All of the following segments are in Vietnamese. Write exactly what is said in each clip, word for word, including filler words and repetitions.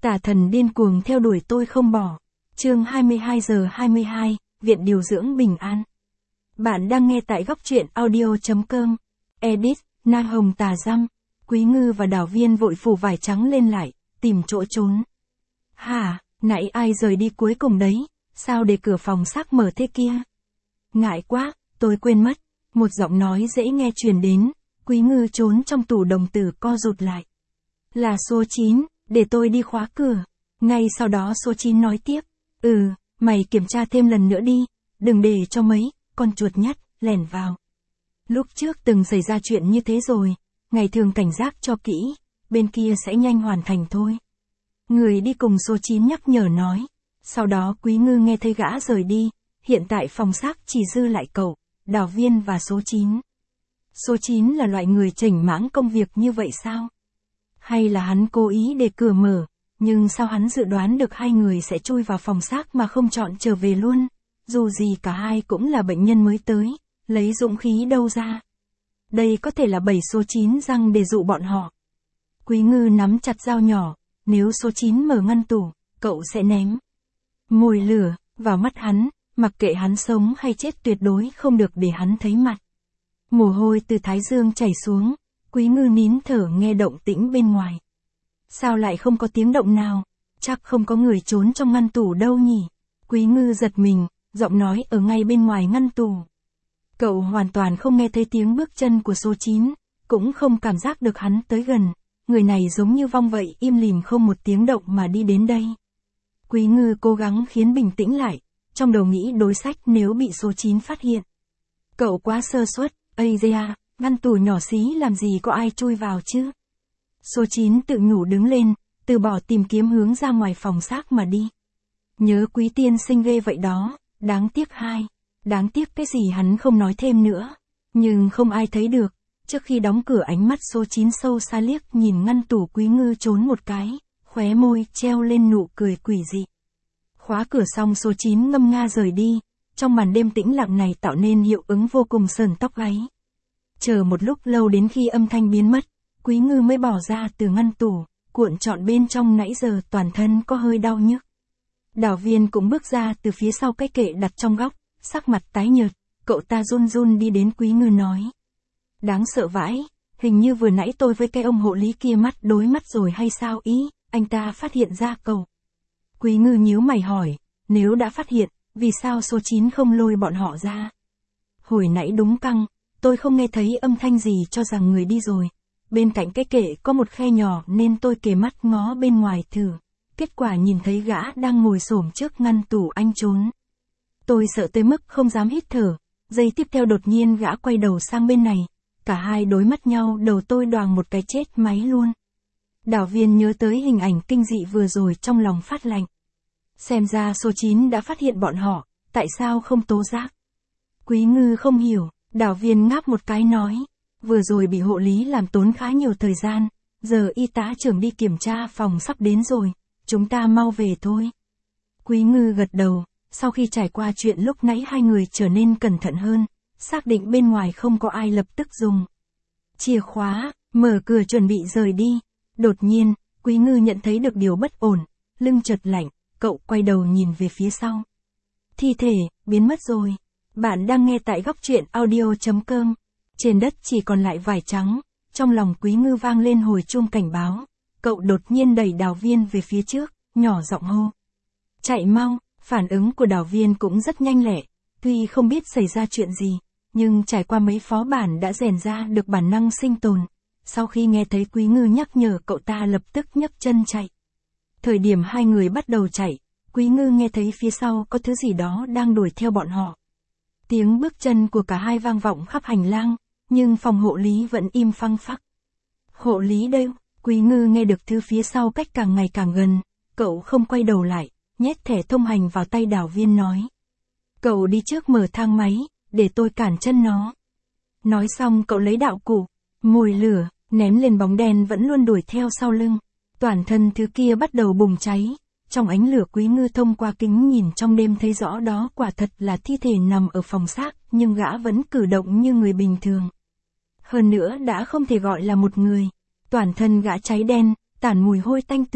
Tà thần điên cuồng theo đuổi tôi không bỏ. Chương hai mươi hai giờ hai mươi hai, Viện Điều dưỡng Bình An. Bạn đang nghe tại góc truyện audio chấm com. Edit, Na Hồng Tà Dăm. Quý Ngư và Đào Viên vội phủ vải trắng lên lại, tìm chỗ trốn. Hả, nãy ai rời đi cuối cùng đấy, sao để cửa phòng xác mở thế kia? Ngại quá, tôi quên mất. Một giọng nói dễ nghe truyền đến, Quý Ngư trốn trong tủ đồng tử co rụt lại. Là số chín, để tôi đi khóa cửa. Ngay sau đó số chín nói tiếp, ừ, mày kiểm tra thêm lần nữa đi, đừng để cho mấy con chuột nhắt lẻn vào. Lúc trước từng xảy ra chuyện như thế rồi, ngày thường cảnh giác cho kỹ, bên kia sẽ nhanh hoàn thành thôi. Người đi cùng số chín nhắc nhở nói. Sau đó Quý Ngư nghe thấy gã rời đi, hiện tại phòng xác chỉ dư lại cậu, Đào Viên và số chín. Số chín là loại người chểnh mãng công việc như vậy sao? Hay là hắn cố ý để cửa mở, nhưng sao hắn dự đoán được hai người sẽ chui vào phòng xác mà không chọn trở về luôn? Dù gì cả hai cũng là bệnh nhân mới tới, lấy dũng khí đâu ra? Đây có thể là bẫy số chín răng để dụ bọn họ. Quý Ngư nắm chặt dao nhỏ, nếu số chín mở ngăn tủ, cậu sẽ ném mồi lửa vào mắt hắn, mặc kệ hắn sống hay chết tuyệt đối không được để hắn thấy mặt. Mồ hôi từ thái dương chảy xuống, Quý Ngư nín thở nghe động tĩnh bên ngoài. Sao lại không có tiếng động nào? Chắc không có người trốn trong ngăn tủ đâu nhỉ? Quý Ngư giật mình, giọng nói ở ngay bên ngoài ngăn tủ. Cậu hoàn toàn không nghe thấy tiếng bước chân của số chín, cũng không cảm giác được hắn tới gần. Người này giống như vong vậy, im lìm không một tiếng động mà đi đến đây. Quý Ngư cố gắng khiến bình tĩnh lại, trong đầu nghĩ đối sách nếu bị số chín phát hiện. Cậu quá sơ suất, ây da, ngăn tủ nhỏ xí làm gì có ai chui vào chứ? Số chín tự nhủ đứng lên, từ bỏ tìm kiếm hướng ra ngoài phòng xác mà đi. Nhớ Quý tiên sinh ghê vậy đó, đáng tiếc hai. Đáng tiếc cái gì hắn không nói thêm nữa. Nhưng không ai thấy được, trước khi đóng cửa ánh mắt số chín sâu xa liếc nhìn ngăn tủ. Quý Ngư trốn một cái, khóe môi treo lên nụ cười quỷ dị. Khóa cửa xong số chín ngâm nga rời đi, trong màn đêm tĩnh lặng này tạo nên hiệu ứng vô cùng sờn tóc gáy. Chờ một lúc lâu đến khi âm thanh biến mất, Quý Ngư mới bỏ ra từ ngăn tủ, cuộn trọn bên trong nãy giờ toàn thân có hơi đau nhức. Đào Viên cũng bước ra từ phía sau cái kệ đặt trong góc, sắc mặt tái nhợt, cậu ta run run đi đến Quý Ngư nói. Đáng sợ vãi, hình như vừa nãy tôi với cái ông hộ lý kia mắt đối mắt rồi hay sao ý, anh ta phát hiện ra cậu. Quý Ngư nhíu mày hỏi, nếu đã phát hiện, vì sao số chín không lôi bọn họ ra? Hồi nãy đúng căng, tôi không nghe thấy âm thanh gì cho rằng người đi rồi. Bên cạnh cái kệ có một khe nhỏ nên tôi kề mắt ngó bên ngoài thử. Kết quả nhìn thấy gã đang ngồi xổm trước ngăn tủ anh trốn. Tôi sợ tới mức không dám hít thở. Giây tiếp theo đột nhiên gã quay đầu sang bên này. Cả hai đối mắt nhau, đầu tôi đoàng một cái chết máy luôn. Đào Viên nhớ tới hình ảnh kinh dị vừa rồi trong lòng phát lạnh. Xem ra số chín đã phát hiện bọn họ, tại sao không tố giác? Quý Ngư không hiểu, Đào Viên ngáp một cái nói. Vừa rồi bị hộ lý làm tốn khá nhiều thời gian, giờ y tá trưởng đi kiểm tra phòng sắp đến rồi, chúng ta mau về thôi. Quý Ngư gật đầu, sau khi trải qua chuyện lúc nãy hai người trở nên cẩn thận hơn, xác định bên ngoài không có ai lập tức dùng chìa khóa, mở cửa chuẩn bị rời đi. Đột nhiên, Quý Ngư nhận thấy được điều bất ổn, lưng chợt lạnh, cậu quay đầu nhìn về phía sau. Thi thể, biến mất rồi. Bạn đang nghe tại góc truyện audio chấm com. Trên đất chỉ còn lại vải trắng, trong lòng Quý Ngư vang lên hồi chuông cảnh báo. Cậu đột nhiên đẩy Đào Viên về phía trước, nhỏ giọng hô. Chạy mau, phản ứng của Đào Viên cũng rất nhanh lẹ, tuy không biết xảy ra chuyện gì, nhưng trải qua mấy phó bản đã rèn ra được bản năng sinh tồn. Sau khi nghe thấy Quý Ngư nhắc nhở cậu ta lập tức nhấc chân chạy. Thời điểm hai người bắt đầu chạy, Quý Ngư nghe thấy phía sau có thứ gì đó đang đuổi theo bọn họ. Tiếng bước chân của cả hai vang vọng khắp hành lang, nhưng phòng hộ lý vẫn im phăng phắc. Hộ lý đây, Quý Ngư nghe được thứ phía sau cách càng ngày càng gần, cậu không quay đầu lại, nhét thẻ thông hành vào tay Đào Viên nói. Cậu đi trước mở thang máy, để tôi cản chân nó. Nói xong cậu lấy đạo cụ, mồi lửa, ném lên bóng đen vẫn luôn đuổi theo sau lưng. Toàn thân thứ kia bắt đầu bùng cháy. Trong ánh lửa Quý Ngư thông qua kính nhìn trong đêm thấy rõ đó quả thật là thi thể nằm ở phòng xác, nhưng gã vẫn cử động như người bình thường. Hơn nữa đã không thể gọi là một người. Toàn thân gã cháy đen, tản mùi hôi tanh tưởi,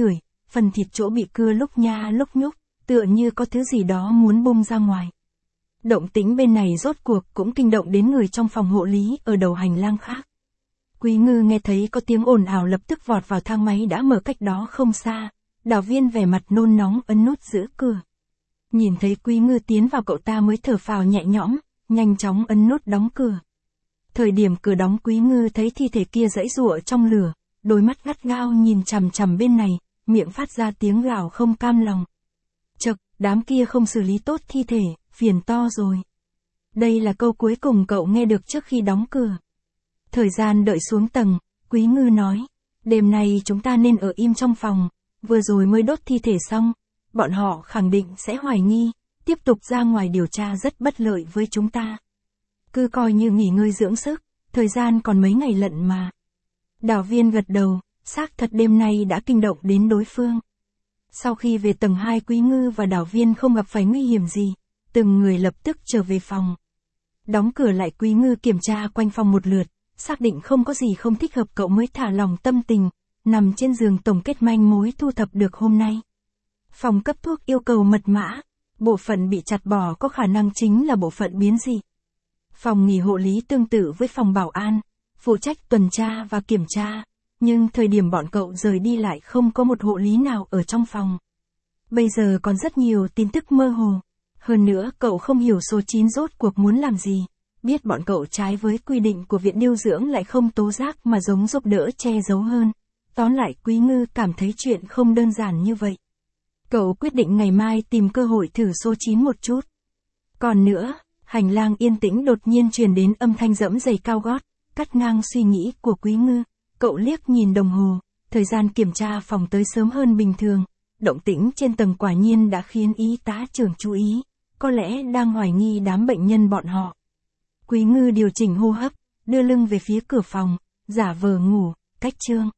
phần thịt chỗ bị cưa lúc nha lúc nhúc, tựa như có thứ gì đó muốn bung ra ngoài. Động tĩnh bên này rốt cuộc cũng kinh động đến người trong phòng hộ lý ở đầu hành lang khác. Quý Ngư nghe thấy có tiếng ồn ào lập tức vọt vào thang máy đã mở cách đó không xa, Đào Viên vẻ mặt nôn nóng ấn nút giữ cửa. Nhìn thấy Quý Ngư tiến vào cậu ta mới thở phào nhẹ nhõm, nhanh chóng ấn nút đóng cửa. Thời điểm cửa đóng Quý Ngư thấy thi thể kia giãy giụa trong lửa, đôi mắt gắt gao nhìn chằm chằm bên này, miệng phát ra tiếng gào không cam lòng. Chậc, đám kia không xử lý tốt thi thể, phiền to rồi. Đây là câu cuối cùng cậu nghe được trước khi đóng cửa. Thời gian đợi xuống tầng, Quý Ngư nói, đêm nay chúng ta nên ở im trong phòng, vừa rồi mới đốt thi thể xong, bọn họ khẳng định sẽ hoài nghi, tiếp tục ra ngoài điều tra rất bất lợi với chúng ta. Cứ coi như nghỉ ngơi dưỡng sức, thời gian còn mấy ngày lận mà. Đào Viên gật đầu, xác thật đêm nay đã kinh động đến đối phương. Sau khi về tầng hai Quý Ngư và Đào Viên không gặp phải nguy hiểm gì, từng người lập tức trở về phòng. Đóng cửa lại Quý Ngư kiểm tra quanh phòng một lượt, xác định không có gì không thích hợp cậu mới thả lòng tâm tình, nằm trên giường tổng kết manh mối thu thập được hôm nay. Phòng cấp thuốc yêu cầu mật mã, bộ phận bị chặt bỏ có khả năng chính là bộ phận biến dị. Phòng nghỉ hộ lý tương tự với phòng bảo an, phụ trách tuần tra và kiểm tra, nhưng thời điểm bọn cậu rời đi lại không có một hộ lý nào ở trong phòng. Bây giờ còn rất nhiều tin tức mơ hồ, hơn nữa cậu không hiểu số chín rốt cuộc muốn làm gì, biết bọn cậu trái với quy định của viện điều dưỡng lại không tố giác mà giống giúp đỡ che giấu hơn. Tóm lại Quý Ngư cảm thấy chuyện không đơn giản như vậy. Cậu quyết định ngày mai tìm cơ hội thử số chín một chút. Còn nữa, hành lang yên tĩnh đột nhiên truyền đến âm thanh dẫm giày cao gót, cắt ngang suy nghĩ của Quý Ngư. Cậu liếc nhìn đồng hồ, thời gian kiểm tra phòng tới sớm hơn bình thường. Động tĩnh trên tầng quả nhiên đã khiến y tá trưởng chú ý, có lẽ đang hoài nghi đám bệnh nhân bọn họ. Quý Ngư điều chỉnh hô hấp, đưa lưng về phía cửa phòng, giả vờ ngủ, cách chương.